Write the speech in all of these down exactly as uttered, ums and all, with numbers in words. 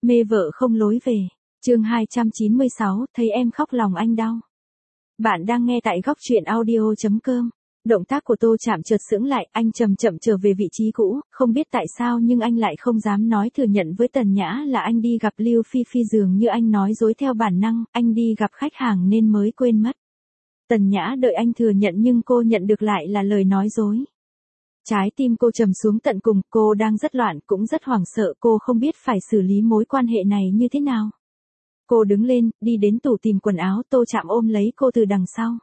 Mê vợ không lối về. Chương hai trăm chín mươi sáu, thấy em khóc lòng anh đau. Bạn đang nghe tại góc truyện audio chấm com. Động tác của Tô Trạm chợt sững lại, anh chậm chậm trở về vị trí cũ, không biết tại sao nhưng anh lại không dám nói thừa nhận với Tần Nhã là anh đi gặp Lưu Phi Phi, dường như anh nói dối theo bản năng, anh đi gặp khách hàng nên mới quên mất. Tần Nhã đợi anh thừa nhận nhưng cô nhận được lại là lời nói dối. Trái tim cô trầm xuống tận cùng, cô đang rất loạn, cũng rất hoảng sợ, cô không biết phải xử lý mối quan hệ này như thế nào. Cô đứng lên, đi đến tủ tìm quần áo, Tô Trạm ôm lấy cô từ đằng sau.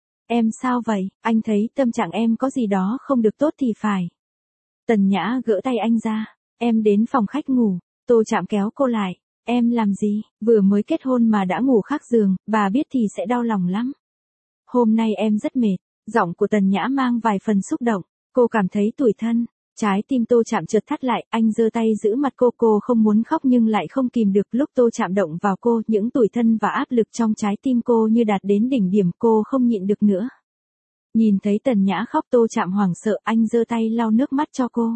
Em sao vậy, anh thấy tâm trạng em có gì đó không được tốt thì phải. Tần Nhã gỡ tay anh ra. Em đến phòng khách ngủ. Tô Trạm kéo cô lại. Em làm gì, vừa mới kết hôn mà đã ngủ khác giường, bà biết thì sẽ đau lòng lắm. Hôm nay em rất mệt. Giọng của Tần Nhã mang vài phần xúc động. Cô cảm thấy tủi thân. Trái tim Tô Trạm chợt thắt lại, anh giơ tay giữ mặt cô, cô không muốn khóc nhưng lại không kìm được. Lúc Tô Trạm động vào cô, những tủi thân và áp lực trong trái tim cô như đạt đến đỉnh điểm, cô không nhịn được nữa. Nhìn thấy Tần Nhã khóc, Tô Trạm hoảng sợ, anh giơ tay lau nước mắt cho cô.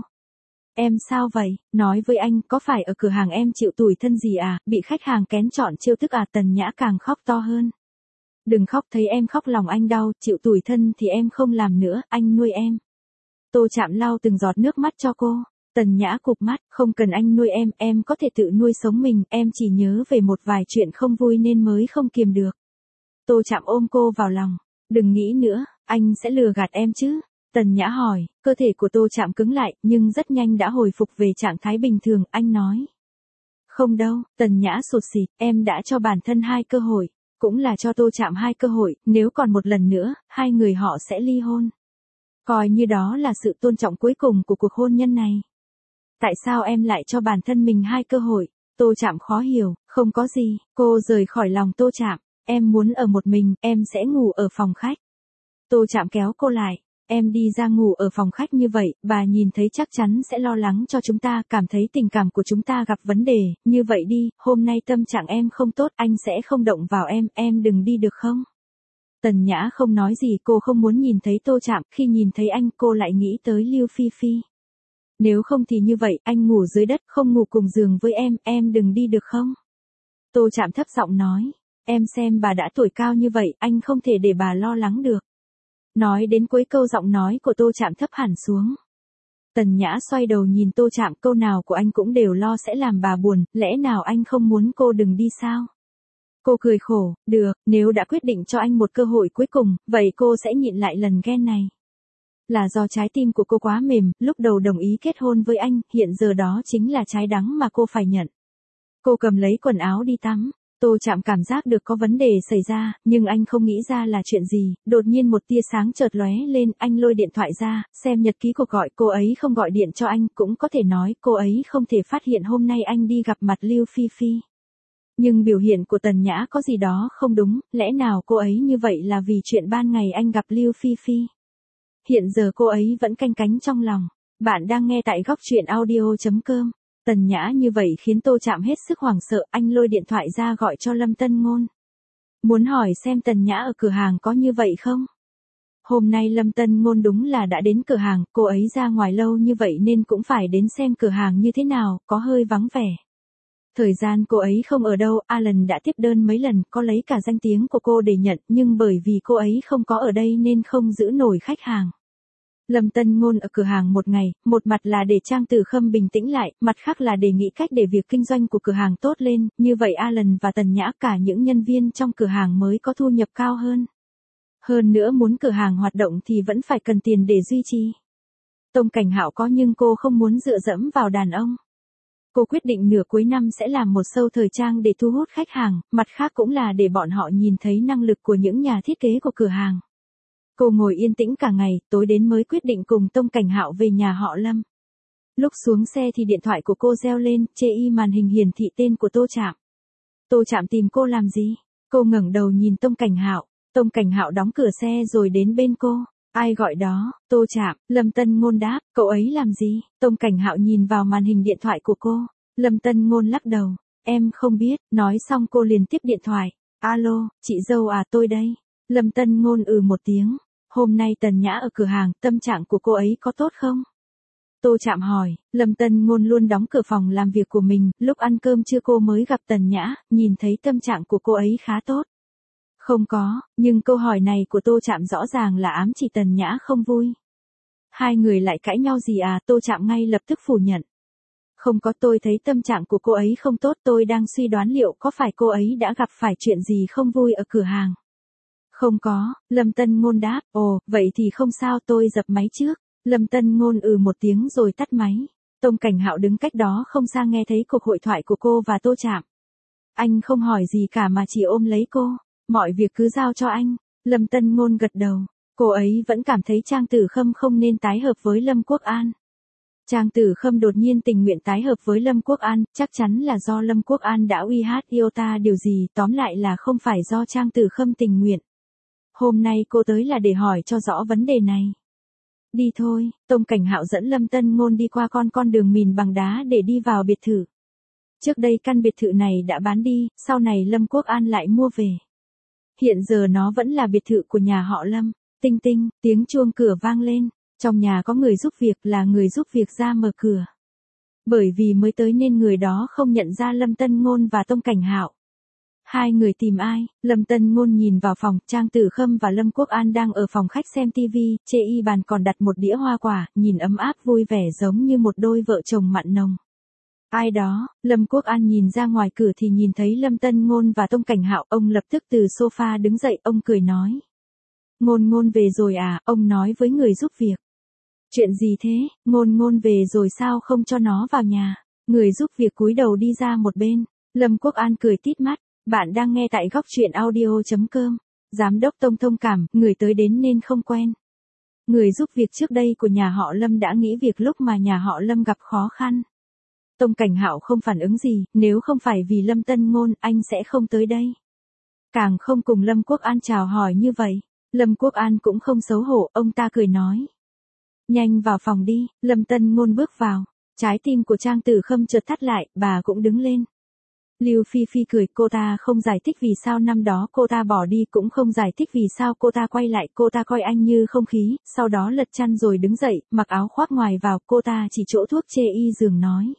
Em sao vậy, nói với anh, có phải ở cửa hàng em chịu tủi thân gì à, bị khách hàng kén chọn chiêu thức à? Tần Nhã càng khóc to hơn. Đừng khóc, thấy em khóc lòng anh đau, chịu tủi thân thì em không làm nữa, anh nuôi em. Tô Trạm lau từng giọt nước mắt cho cô. Tần Nhã cụp mắt, không cần anh nuôi em, em có thể tự nuôi sống mình, em chỉ nhớ về một vài chuyện không vui nên mới không kiềm được. Tô Trạm ôm cô vào lòng. Đừng nghĩ nữa, anh sẽ lừa gạt em chứ? Tần Nhã hỏi, cơ thể của Tô Trạm cứng lại, nhưng rất nhanh đã hồi phục về trạng thái bình thường, anh nói. Không đâu, Tần Nhã sụt sịt, em đã cho bản thân hai cơ hội, cũng là cho Tô Trạm hai cơ hội, nếu còn một lần nữa, hai người họ sẽ ly hôn. Coi như đó là sự tôn trọng cuối cùng của cuộc hôn nhân này. Tại sao em lại cho bản thân mình hai cơ hội? Tô Trạm khó hiểu, không có gì, cô rời khỏi lòng Tô Trạm. Em muốn ở một mình, em sẽ ngủ ở phòng khách. Tô Trạm kéo cô lại. Em đi ra ngủ ở phòng khách như vậy, bà nhìn thấy chắc chắn sẽ lo lắng cho chúng ta, cảm thấy tình cảm của chúng ta gặp vấn đề, như vậy đi, hôm nay tâm trạng em không tốt, anh sẽ không động vào em, em đừng đi được không? Tần Nhã không nói gì, cô không muốn nhìn thấy Tô Trạm, khi nhìn thấy anh cô lại nghĩ tới Lưu Phi Phi. Nếu không thì như vậy, anh ngủ dưới đất, không ngủ cùng giường với em, em đừng đi được không? Tô Trạm thấp giọng nói, em xem bà đã tuổi cao như vậy, anh không thể để bà lo lắng được. Nói đến cuối câu giọng nói của Tô Trạm thấp hẳn xuống. Tần Nhã xoay đầu nhìn Tô Trạm, câu nào của anh cũng đều lo sẽ làm bà buồn, lẽ nào anh không muốn cô đừng đi sao? Cô cười khổ, được, nếu đã quyết định cho anh một cơ hội cuối cùng, vậy cô sẽ nhịn lại lần ghen này. Là do trái tim của cô quá mềm, lúc đầu đồng ý kết hôn với anh, hiện giờ đó chính là trái đắng mà cô phải nhận. Cô cầm lấy quần áo đi tắm. Tô Trạm cảm giác được có vấn đề xảy ra, nhưng anh không nghĩ ra là chuyện gì, đột nhiên một tia sáng chợt lóe lên, anh lôi điện thoại ra, xem nhật ký cuộc gọi, cô ấy không gọi điện cho anh, cũng có thể nói cô ấy không thể phát hiện hôm nay anh đi gặp mặt Lưu Phi Phi. Nhưng biểu hiện của Tần Nhã có gì đó không đúng, lẽ nào cô ấy như vậy là vì chuyện ban ngày anh gặp Lưu Phi Phi? Hiện giờ cô ấy vẫn canh cánh trong lòng. Bạn đang nghe tại góc truyện audio chấm com. Tần Nhã như vậy khiến Tô Trạm hết sức hoảng sợ, anh lôi điện thoại ra gọi cho Lâm Tân Ngôn. Muốn hỏi xem Tần Nhã ở cửa hàng có như vậy không? Hôm nay Lâm Tân Ngôn đúng là đã đến cửa hàng, cô ấy ra ngoài lâu như vậy nên cũng phải đến xem cửa hàng như thế nào, có hơi vắng vẻ. Thời gian cô ấy không ở đâu, Alan đã tiếp đơn mấy lần, có lấy cả danh tiếng của cô để nhận, nhưng bởi vì cô ấy không có ở đây nên không giữ nổi khách hàng. Lâm Tân Ngôn ở cửa hàng một ngày, một mặt là để Trang Tử Khâm bình tĩnh lại, mặt khác là để nghĩ cách để việc kinh doanh của cửa hàng tốt lên, như vậy Alan và Tần Nhã cả những nhân viên trong cửa hàng mới có thu nhập cao hơn. Hơn nữa muốn cửa hàng hoạt động thì vẫn phải cần tiền để duy trì. Tông Cảnh Hạo có nhưng cô không muốn dựa dẫm vào đàn ông. Cô quyết định nửa cuối năm sẽ làm một show thời trang để thu hút khách hàng, mặt khác cũng là để bọn họ nhìn thấy năng lực của những nhà thiết kế của cửa hàng. Cô ngồi yên tĩnh cả ngày, tối đến mới quyết định cùng Tông Cảnh Hạo về nhà họ Lâm. Lúc xuống xe thì điện thoại của cô reo lên, chê y màn hình hiển thị tên của Tô Trạm. Tô Trạm tìm cô làm gì? Cô ngẩng đầu nhìn Tông Cảnh Hạo. Tông Cảnh Hạo đóng cửa xe rồi đến bên cô. Ai gọi đó? Tô Trạm. Lâm Tân Ngôn đáp, cậu ấy làm gì? Tông Cảnh Hạo nhìn vào màn hình điện thoại của cô. Lâm Tân Ngôn lắc đầu. Em không biết, nói xong cô liền tiếp điện thoại. Alo, chị dâu à, tôi đây. Lâm Tân Ngôn ừ một tiếng. Hôm nay Tần Nhã ở cửa hàng, tâm trạng của cô ấy có tốt không? Tô Trạm hỏi, Lâm Tân Ngôn luôn đóng cửa phòng làm việc của mình, lúc ăn cơm trưa cô mới gặp Tần Nhã, nhìn thấy tâm trạng của cô ấy khá tốt. Không có, nhưng câu hỏi này của Tô Trạm rõ ràng là ám chỉ Tần Nhã không vui. Hai người lại cãi nhau gì à? Tô Trạm ngay lập tức phủ nhận. Không có, tôi thấy tâm trạng của cô ấy không tốt, tôi đang suy đoán liệu có phải cô ấy đã gặp phải chuyện gì không vui ở cửa hàng. Không có, Lâm Tân Ngôn đáp, ồ, vậy thì không sao, tôi dập máy trước. Lâm Tân Ngôn ừ một tiếng rồi tắt máy. Tông Cảnh Hạo đứng cách đó không xa nghe thấy cuộc hội thoại của cô và Tô Trạm. Anh không hỏi gì cả mà chỉ ôm lấy cô, mọi việc cứ giao cho anh. Lâm Tân Ngôn gật đầu, cô ấy vẫn cảm thấy Trang Tử Khâm không nên tái hợp với Lâm Quốc An. Trang Tử Khâm đột nhiên tình nguyện tái hợp với Lâm Quốc An, chắc chắn là do Lâm Quốc An đã uy hát yêu ta điều gì, tóm lại là không phải do Trang Tử Khâm tình nguyện. Hôm nay cô tới là để hỏi cho rõ vấn đề này. Đi thôi, Tông Cảnh Hạo dẫn Lâm Tân Ngôn đi qua con con đường mìn bằng đá để đi vào biệt thự. Trước đây căn biệt thự này đã bán đi, sau này Lâm Quốc An lại mua về. Hiện giờ nó vẫn là biệt thự của nhà họ Lâm. Tinh tinh, tiếng chuông cửa vang lên. Trong nhà có người giúp việc, là người giúp việc ra mở cửa. Bởi vì mới tới nên người đó không nhận ra Lâm Tân Ngôn và Tông Cảnh Hạo. Hai người tìm ai? Lâm Tân Ngôn nhìn vào phòng, Trang Tử Khâm và Lâm Quốc An đang ở phòng khách xem tivi, trên y bàn còn đặt một đĩa hoa quả, nhìn ấm áp vui vẻ giống như một đôi vợ chồng mặn nồng. Ai đó? Lâm Quốc An nhìn ra ngoài cửa thì nhìn thấy Lâm Tân Ngôn và Tông Cảnh Hạo, ông lập tức từ sofa đứng dậy, ông cười nói. Ngôn Ngôn về rồi à? Ông nói với người giúp việc. Chuyện gì thế? Ngôn Ngôn về rồi sao không cho nó vào nhà? Người giúp việc cúi đầu đi ra một bên. Lâm Quốc An cười tít mắt. Bạn đang nghe tại góc truyện audio chấm com. Giám đốc Tông thông cảm, người tới đến nên không quen. Người giúp việc trước đây của nhà họ Lâm đã nghỉ việc lúc mà nhà họ Lâm gặp khó khăn. Tông Cảnh Hạo không phản ứng gì, nếu không phải vì Lâm Tân Ngôn, anh sẽ không tới đây. Càng không cùng Lâm Quốc An chào hỏi như vậy. Lâm Quốc An cũng không xấu hổ, ông ta cười nói. Nhanh vào phòng đi. Lâm Tân Ngôn bước vào. Trái tim của Trang Tử Khâm chợt thắt lại, bà cũng đứng lên. Lưu Phi Phi cười, cô ta không giải thích vì sao năm đó cô ta bỏ đi, cũng không giải thích vì sao cô ta quay lại, cô ta coi anh như không khí, sau đó lật chăn rồi đứng dậy, mặc áo khoác ngoài vào, cô ta chỉ chỗ thuốc chê y giường nói.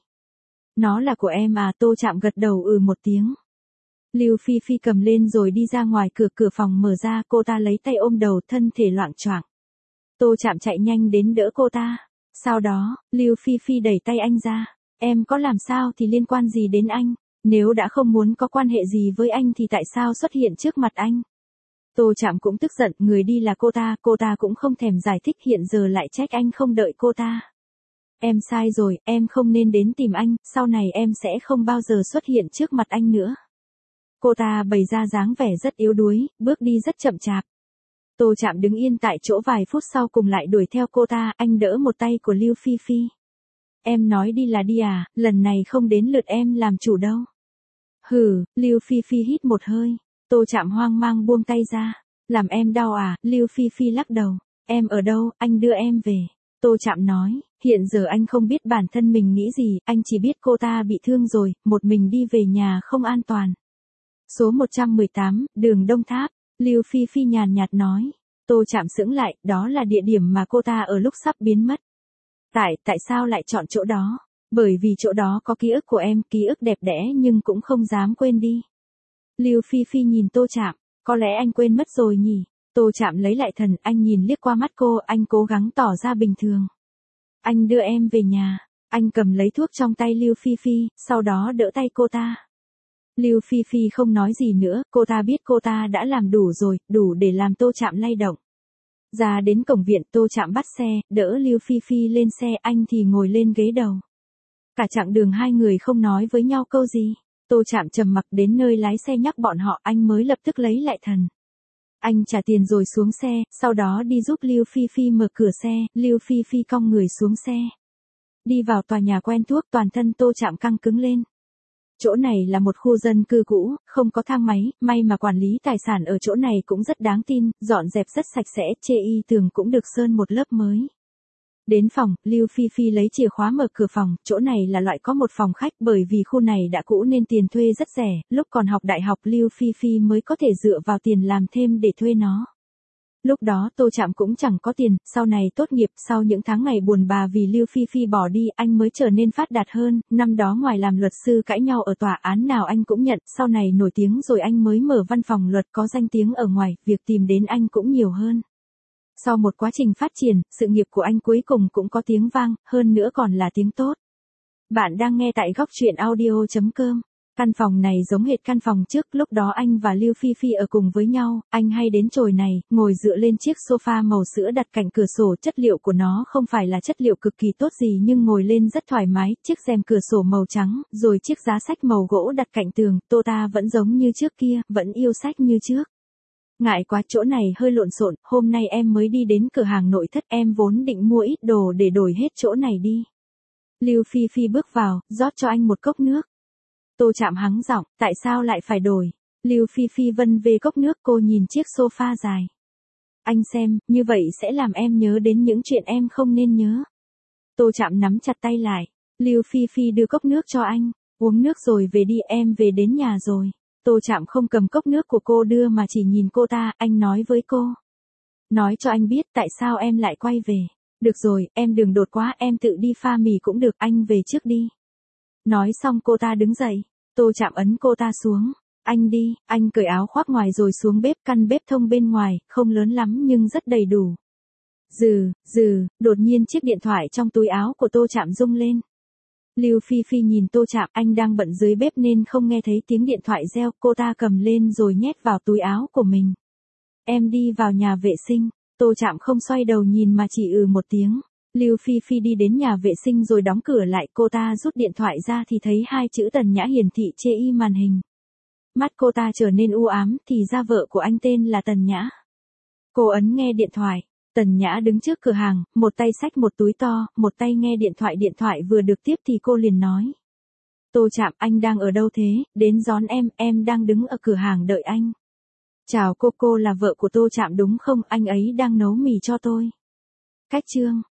Nó là của em à? Tô Trạm gật đầu ừ một tiếng. Lưu Phi Phi cầm lên rồi đi ra ngoài cửa, cửa phòng mở ra, cô ta lấy tay ôm đầu, thân thể loạng choạng. Tô Trạm chạy nhanh đến đỡ cô ta. Sau đó, Lưu Phi Phi đẩy tay anh ra. Em có làm sao thì liên quan gì đến anh? Nếu đã không muốn có quan hệ gì với anh thì tại sao xuất hiện trước mặt anh? Tô Trạm cũng tức giận, người đi là cô ta, cô ta cũng không thèm giải thích, hiện giờ lại trách anh không đợi cô ta. Em sai rồi, em không nên đến tìm anh, sau này em sẽ không bao giờ xuất hiện trước mặt anh nữa. Cô ta bày ra dáng vẻ rất yếu đuối, bước đi rất chậm chạp. Tô Trạm đứng yên tại chỗ vài phút sau cùng lại đuổi theo cô ta, anh đỡ một tay của Lưu Phi Phi. Em nói đi là đi à, lần này không đến lượt em làm chủ đâu. Hừ, Lưu Phi Phi hít một hơi. Tô Trạm hoang mang buông tay ra. Làm em đau à? Lưu Phi Phi lắc đầu. Em ở đâu, anh đưa em về. Tô Trạm nói, hiện giờ anh không biết bản thân mình nghĩ gì, anh chỉ biết cô ta bị thương rồi, một mình đi về nhà không an toàn. Số một trăm mười tám, đường Đông Tháp. Lưu Phi Phi nhàn nhạt nói. Tô Trạm sững lại, đó là địa điểm mà cô ta ở lúc sắp biến mất. Tại, tại sao lại chọn chỗ đó? Bởi vì chỗ đó có ký ức của em, ký ức đẹp đẽ nhưng cũng không dám quên đi. Lưu Phi Phi nhìn Tô Trạm, có lẽ anh quên mất rồi nhỉ? Tô Trạm lấy lại thần, anh nhìn liếc qua mắt cô, anh cố gắng tỏ ra bình thường. Anh đưa em về nhà, anh cầm lấy thuốc trong tay Lưu Phi Phi, sau đó đỡ tay cô ta. Lưu Phi Phi không nói gì nữa, cô ta biết cô ta đã làm đủ rồi, đủ để làm Tô Trạm lay động. Ra đến cổng viện, Tô Trạm bắt xe, đỡ Lưu Phi Phi lên xe, anh thì ngồi lên ghế đầu. Cả chặng đường hai người không nói với nhau câu gì. Tô Trạm trầm mặc, đến nơi lái xe nhắc bọn họ, anh mới lập tức lấy lại thần. Anh trả tiền rồi xuống xe, sau đó đi giúp Lưu Phi Phi mở cửa xe, Lưu Phi Phi cong người xuống xe. Đi vào tòa nhà quen thuộc, toàn thân Tô Trạm căng cứng lên. Chỗ này là một khu dân cư cũ, không có thang máy, may mà quản lý tài sản ở chỗ này cũng rất đáng tin, dọn dẹp rất sạch sẽ, chê y tường cũng được sơn một lớp mới. Đến phòng, Lưu Phi Phi lấy chìa khóa mở cửa phòng, chỗ này là loại có một phòng khách, bởi vì khu này đã cũ nên tiền thuê rất rẻ, lúc còn học đại học Lưu Phi Phi mới có thể dựa vào tiền làm thêm để thuê nó. Lúc đó Tô Trạm cũng chẳng có tiền, sau này tốt nghiệp, sau những tháng ngày buồn bã vì Lưu Phi Phi bỏ đi, anh mới trở nên phát đạt hơn, năm đó ngoài làm luật sư cãi nhau ở tòa án nào anh cũng nhận, sau này nổi tiếng rồi anh mới mở văn phòng luật có danh tiếng ở ngoài, việc tìm đến anh cũng nhiều hơn. Sau một quá trình phát triển, sự nghiệp của anh cuối cùng cũng có tiếng vang, hơn nữa còn là tiếng tốt. Bạn đang nghe tại góc truyện audio chấm com. Căn phòng này giống hệt căn phòng trước, lúc đó anh và Lưu Phi Phi ở cùng với nhau, anh hay đến chồi này, ngồi dựa lên chiếc sofa màu sữa đặt cạnh cửa sổ, chất liệu của nó không phải là chất liệu cực kỳ tốt gì nhưng ngồi lên rất thoải mái, chiếc rèm cửa sổ màu trắng, rồi chiếc giá sách màu gỗ đặt cạnh tường, Tô ta vẫn giống như trước kia, vẫn yêu sách như trước. Ngại quá chỗ này hơi lộn xộn, hôm nay em mới đi đến cửa hàng nội thất, em vốn định mua ít đồ để đổi hết chỗ này đi. Lưu Phi Phi bước vào, rót cho anh một cốc nước. Tô Trạm hắng giọng, tại sao lại phải đổi? Lưu Phi Phi vân về cốc nước, cô nhìn chiếc sofa dài. Anh xem, như vậy sẽ làm em nhớ đến những chuyện em không nên nhớ. Tô Trạm nắm chặt tay lại. Lưu Phi Phi đưa cốc nước cho anh. Uống nước rồi về đi, em về đến nhà rồi. Tô Trạm không cầm cốc nước của cô đưa mà chỉ nhìn cô ta, anh nói với cô. Nói cho anh biết tại sao em lại quay về. Được rồi, em đừng đột quá, em tự đi pha mì cũng được, anh về trước đi. Nói xong cô ta đứng dậy. Tô Trạm ấn cô ta xuống. Anh đi, anh cởi áo khoác ngoài rồi xuống bếp, căn bếp thông bên ngoài, không lớn lắm nhưng rất đầy đủ. Dừ, dừ, đột nhiên chiếc điện thoại trong túi áo của Tô Trạm rung lên. Lưu Phi Phi nhìn Tô Trạm, anh đang bận dưới bếp nên không nghe thấy tiếng điện thoại reo, cô ta cầm lên rồi nhét vào túi áo của mình. Em đi vào nhà vệ sinh. Tô Trạm không xoay đầu nhìn mà chỉ ừ một tiếng. Lưu Phi Phi đi đến nhà vệ sinh rồi đóng cửa lại, cô ta rút điện thoại ra thì thấy hai chữ Tần Nhã hiển thị trên y màn hình. Mắt cô ta trở nên u ám, thì ra vợ của anh tên là Tần Nhã. Cô ấn nghe điện thoại. Tần Nhã đứng trước cửa hàng, một tay xách một túi to, một tay nghe điện thoại. Điện thoại vừa được tiếp thì cô liền nói. Tô Trạm, anh đang ở đâu thế? Đến đón em, em đang đứng ở cửa hàng đợi anh. Chào cô, cô là vợ của Tô Trạm đúng không? Anh ấy đang nấu mì cho tôi. Cách chương.